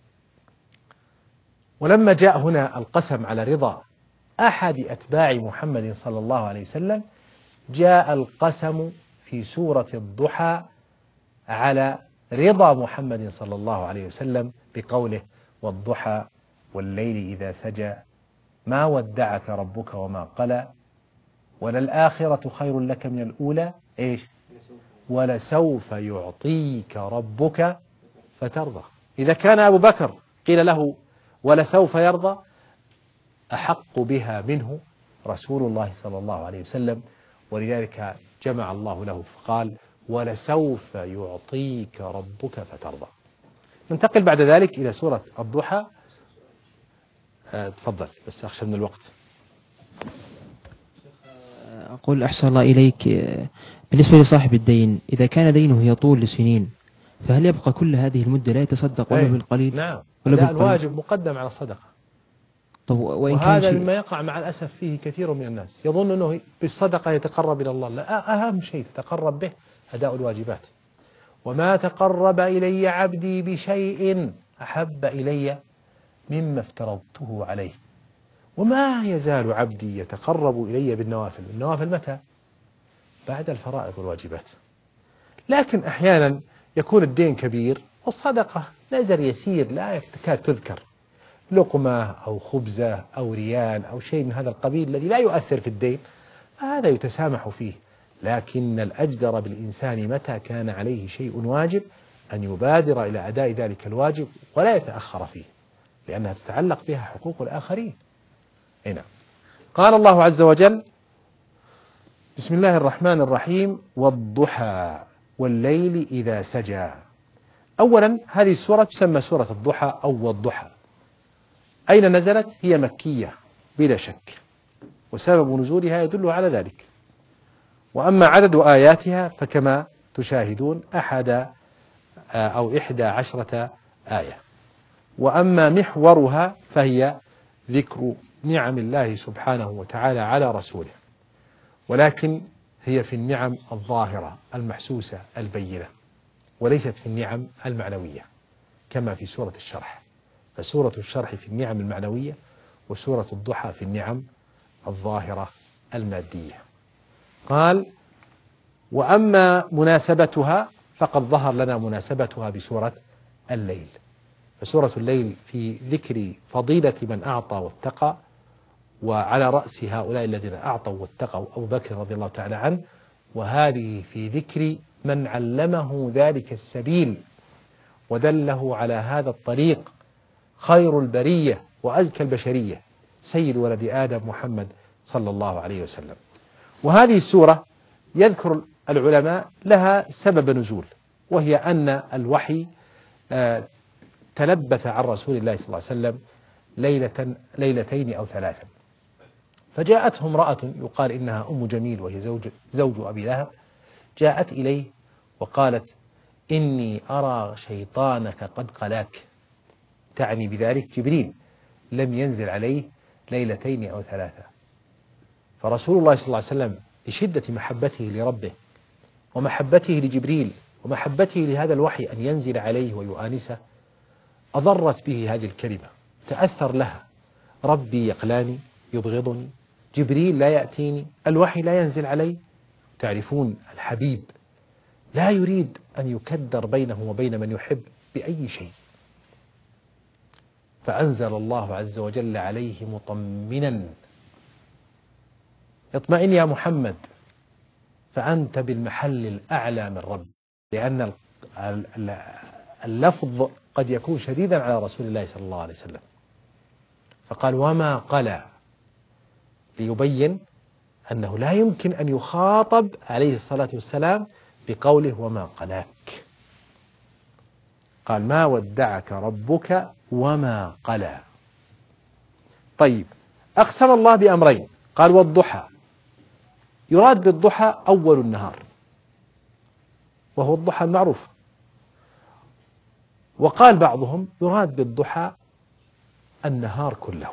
ولما جاء هنا القسم على رضا أحد أتباع محمد صلى الله عليه وسلم، جاء القسم في سورة الضحى على رضا محمد صلى الله عليه وسلم بقوله والضحى والليل إذا سجى ما ودعك ربك وما قلى وللآخرة خير لك من الأولى إيش؟ ولسوف يعطيك ربك فترضى. إذا كان أبو بكر قيل له ولسوف يرضى، أحق بها منه رسول الله صلى الله عليه وسلم، ولذلك جمع الله له فقال ولسوف يعطيك ربك فترضى. ننتقل بعد ذلك إلى سورة الضحى. تفضل، بس أخشى من الوقت. أقول أحسن الله إليك، بالنسبة لصاحب الدين إذا كان دينه يطول لسنين فهل يبقى كل هذه المدة لا يتصدق ولا بالقليل؟ نعم، ولا الواجب مقدم على الصدقة. طب وإن كان وهذا مما يقع مع الأسف فيه كثير من الناس، يظن أنه بالصدقة يتقرب إلى الله. لا، أهم شيء تتقرب به أداء الواجبات. وما تقرب إلي عبدي بشيء أحب إلي مما افترضته عليه. وما يزال عبدي يتقرب إلي بالنوافل. النوافل متى؟ بعد الفرائض والواجبات. لكن أحيانا يكون الدين كبير والصدقة نزر يسير لا تكاد تذكر، لقمة أو خبزة أو ريال أو شيء من هذا القبيل الذي لا يؤثر في الدين، هذا يتسامح فيه. لكن الأجدر بالإنسان متى كان عليه شيء واجب أن يبادر إلى أداء ذلك الواجب ولا يتأخر فيه، لأنها تتعلق بها حقوق الآخرين. هنا قال الله عز وجل: بسم الله الرحمن الرحيم: والضحى والليل إذا سجى. أولا هذه السورة تسمى سورة الضحى أو والضحى. أين نزلت؟ هي مكية بلا شك، وسبب نزولها يدل على ذلك. وأما عدد آياتها فكما تشاهدون 11 آية. وأما محورها فهي ذكر نعم الله سبحانه وتعالى على رسوله، ولكن هي في النعم الظاهرة المحسوسة البينة، وليست في النعم المعنوية كما في سورة الشرح. فسورة الشرح في النعم المعنوية، وسورة الضحى في النعم الظاهرة المادية. قال: وأما مناسبتها فقد ظهر لنا مناسبتها بسورة الليل. فسورة الليل في ذكر فضيلة من أعطى واتقى، وعلى رأس هؤلاء الذين أعطوا واتقوا أبو بكر رضي الله تعالى عنه، وهذه في ذكر من علمه ذلك السبيل ودله على هذا الطريق خير البرية وأزكى البشرية سيد ولد آدم محمد صلى الله عليه وسلم. وهذه السورة يذكر العلماء لها سبب نزول، وهي أن الوحي تلبث عن رسول الله صلى الله عليه وسلم ليلتين أو 3، فجاءته امرأة يقال إنها أم جميل وهي زوج أبي لهب، جاءت إليه وقالت: إني أرى شيطانك قد قلاك، تعني بذلك جبريل لم ينزل عليه 2 أو 3. فرسول الله صلى الله عليه وسلم لشدة محبته لربه ومحبته لجبريل ومحبته لهذا الوحي أن ينزل عليه ويؤانسه، أضرت به هذه الكلمة، تأثر لها: ربي يقلاني، يبغضني، جبريل لا يأتيني، الوحي لا ينزل علي. تعرفون الحبيب لا يريد أن يكدر بينه وبين من يحب بأي شيء، فأنزل الله عز وجل عليه مطمنا: اطمئن يا محمد فأنت بالمحل الأعلى من رب. لأن اللفظ قد يكون شديدا على رسول الله صلى الله عليه وسلم، فقال: وما قلى، ليبين أنه لا يمكن أن يخاطب عليه الصلاة والسلام بقوله وما قلاك. قال: ما ودعك ربك وما قلى. طيب، أقسم الله بأمرين، قال: والضحى. يراد بالضحى أول النهار، وهو الضحى المعروف. وقال بعضهم يراد بالضحى النهار كله،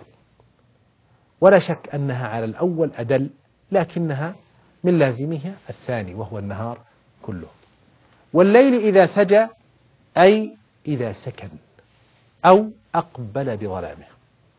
ولا شك أنها على الأول أدل، لكنها من لازمها الثاني وهو النهار كله. والليل إذا سجى أي إذا سكن أو أقبل بظلامه.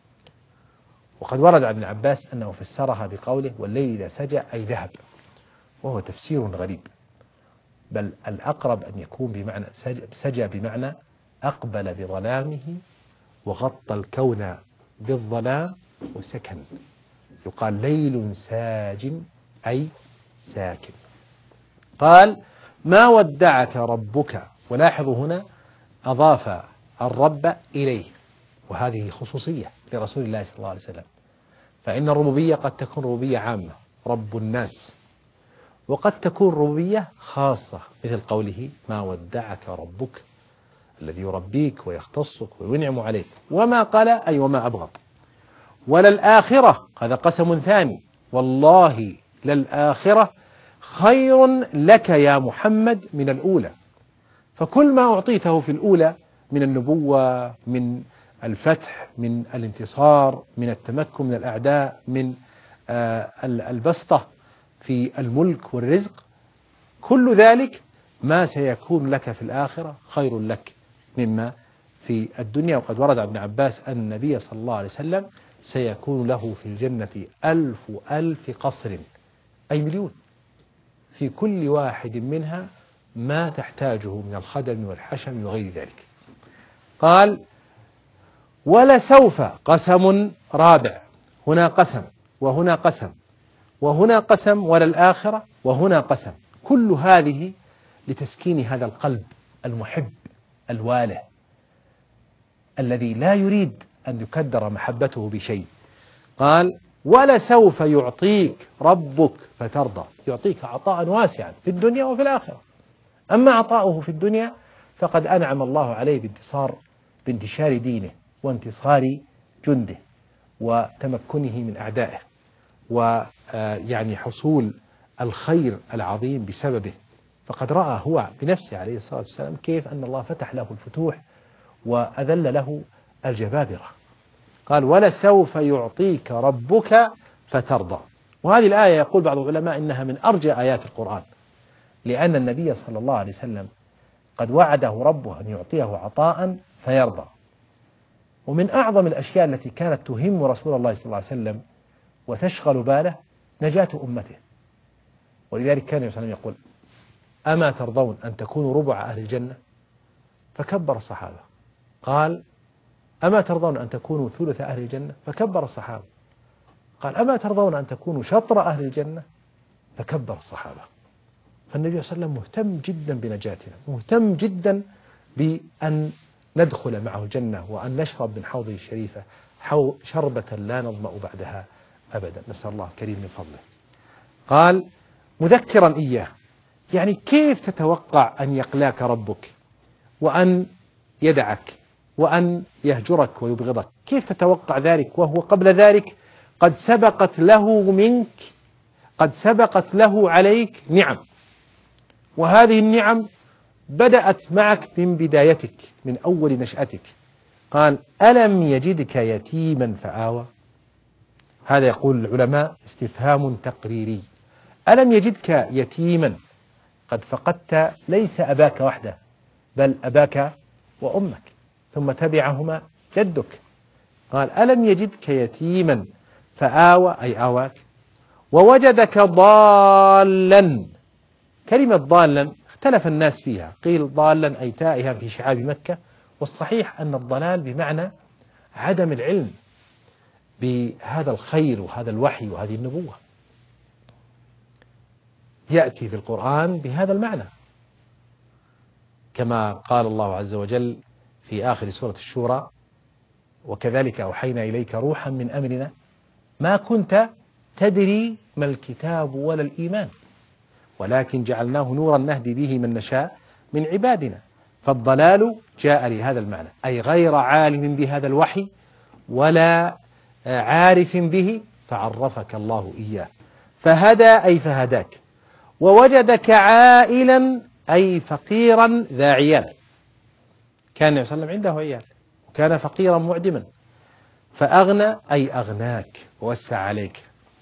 وقد ورد عن ابن عباس أنه فسرها بقوله والليل إذا سجى أي ذهب، وهو تفسير غريب، بل الأقرب أن يكون بمعنى سجى بمعنى أقبل بظلامه وغطى الكون بالظلام وسكن. يقال ليل ساج أي ساكن. قال ما ودعك ربك، ولاحظوا هنا أضاف الرب إليه، وهذه خصوصية لرسول الله صلى الله عليه وسلم، فإن الربوبية قد تكون ربوبية عامة رب الناس، وقد تكون ربوبية خاصة مثل قوله ما ودعك ربك، الذي يربيك ويختصك وينعم عليك. وما قال أي وما أبغض. وللآخرة هذا قسم ثاني، والله للآخرة خير لك يا محمد من الأولى. فكل ما أعطيته في الأولى من النبوة، من الفتح، من الانتصار، من التمكن من الأعداء، من البسطة في الملك والرزق، كل ذلك ما سيكون لك في الآخرة خير لك مما في الدنيا. وقد ورد عن ابن عباس أن النبي صلى الله عليه وسلم سيكون له في الجنة 1000 قصر، أي مليون، في كل واحد منها ما تحتاجه من الخدم والحشم وغير ذلك. قال ولسوف قسم رابع، هنا قسم وهنا قسم وهنا قسم، وللآخرة وهنا قسم، كل هذه لتسكين هذا القلب المحب الواله الذي لا يريد أن يكدر محبته بشيء. قال ولسوف يعطيك ربك فترضى، يعطيك عطاء واسعا في الدنيا وفي الآخرة. أما عطاؤه في الدنيا فقد أنعم الله عليه بانتشار دينه وانتصار جنده وتمكنه من أعدائه، ويعني حصول الخير العظيم بسببه. فقد رأى هو بنفسه عليه الصلاة والسلام كيف أن الله فتح له الفتوح وأذل له الجبابرة. قال ولسوف يعطيك ربك فترضى. وهذه الآية يقول بعض العلماء إنها من أرجى آيات القرآن، لأن النبي صلى الله عليه وسلم قد وعده ربه أن يعطيه عطاء فيرضى. ومن أعظم الأشياء التي كانت تهم رسول الله صلى الله عليه وسلم وتشغل باله نجاة أمته، ولذلك كان النبي صلى الله عليه وسلم يقول أما ترضون أن تكونوا ربع أهل الجنة؟ فكبر الصحابة. قال أما ترضون أن تكونوا ثلث أهل الجنة؟ فكبر الصحابة. قال أما ترضون أن تكونوا شطر أهل الجنة؟ فكبر الصحابة. فالنبي صلى الله عليه وسلم مهتم جدا بنجاتنا، مهتم جدا بأن ندخل معه الجنة وأن نشرب من حوضه الشريفة شربة لا نظمأ بعدها أبدا، نسأل الله الكريم من فضله. قال مذكرا إياه، يعني كيف تتوقع أن يقلاك ربك وأن يدعك وأن يهجرك ويبغضك؟ كيف تتوقع ذلك وهو قبل ذلك قد سبقت له منك، قد سبقت له عليك نعم، وهذه النعم بدأت معك من بدايتك من أول نشأتك. قال ألم يجدك يتيما فآوى؟ هذا يقول العلماء استفهام تقريري. ألم يجدك يتيما، قد فقدت ليس أباك وحده بل أباك وأمك، ثم تبعهما جدك. قال ألم يجدك يتيما فآوى أي آواك، ووجدك ضالا. كلمة ضالا اختلف الناس فيها، قيل ضالا أي تائها في شعاب مكة، والصحيح أن الضلال بمعنى عدم العلم بهذا الخير وهذا الوحي وهذه النبوة، يأتي في القرآن بهذا المعنى، كما قال الله عز وجل في آخر سورة الشورى وكذلك أوحينا إليك روحا من أمرنا ما كنت تدري ما الكتاب ولا الإيمان ولكن جعلناه نورا نهدي به من نشاء من عبادنا. فالضلال جاء لهذا المعنى، أي غير عالم بهذا الوحي ولا عارف به فعرفك الله إياه. فهدى أي فهداك. ووجدك عائلا أي فقيرا ذا عيال. كان النبي صلى الله عليه وسلم عنده عيال وكان فقيرا معدما، فأغنى أي أغناك ووسع عليك.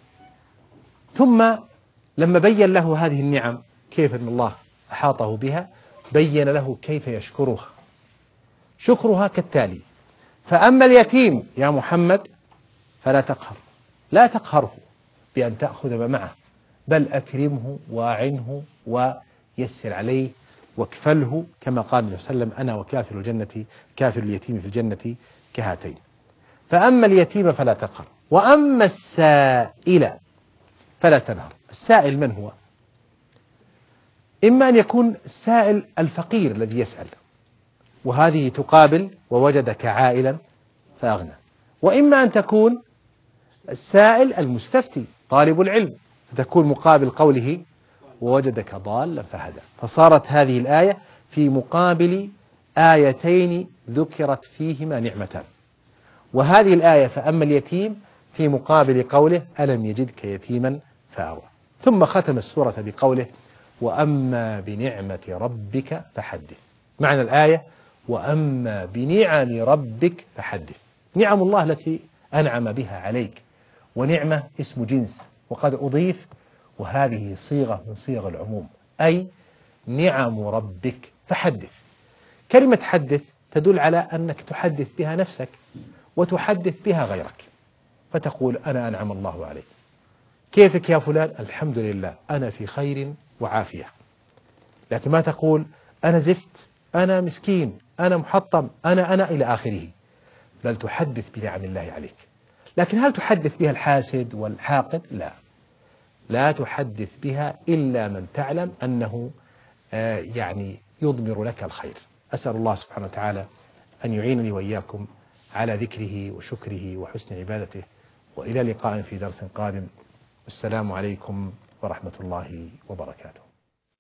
ثم لما بين له هذه النعم كيف أن الله أحاطه بها، بين له كيف يشكرها. شكرها كالتالي: فأما اليتيم يا محمد فلا تقهر، لا تقهره بأن تأخذ ما معه، بل أكرمه وأعنه ويسر عليه واكفله، كما قال النبي صلى الله عليه وسلم: أنا وكافل الجنة كافل اليتيم في الجنة كهاتين. فأما اليتيم فلا تقهر، وأما السائل فلا تنهر. السائل من هو؟ إما أن يكون السائل الفقير الذي يسأل، وهذه تقابل ووجدك عائلا فأغنى، وإما أن تكون السائل المستفتي طالب العلم، فتكون مقابل قوله ووجدك ضالا فهدى. فصارت هذه الآية في مقابل آيتين ذكرت فيهما نعمتان، وهذه الآية فأما اليتيم في مقابل قوله ألم يجدك يتيما فآوى. ثم ختم السورة بقوله وأما بنعمة ربك فحدث. معنى الآية وأما بنعم ربك فحدث. نعم الله التي أنعم بها عليك، ونعمة اسم جنس وقد أضيف، وهذه صيغة من صيغ العموم، أي نعم ربك فحدث. كلمة حدث تدل على أنك تحدث بها نفسك وتحدث بها غيرك، فتقول أنا أنعم الله علي. كيفك يا فلان؟ الحمد لله أنا في خير وعافية. لكن ما تقول أنا زفت، أنا مسكين، أنا محطم، أنا إلى آخره، بل تحدث بنعم الله عليك. لكن هل تحدث بها الحاسد والحاقد؟ لا، لا تحدث بها إلا من تعلم أنه يعني يضمر لك الخير. أسأل الله سبحانه وتعالى أن يعينني وإياكم على ذكره وشكره وحسن عبادته، وإلى لقاء في درس قادم. السلام عليكم ورحمة الله وبركاته.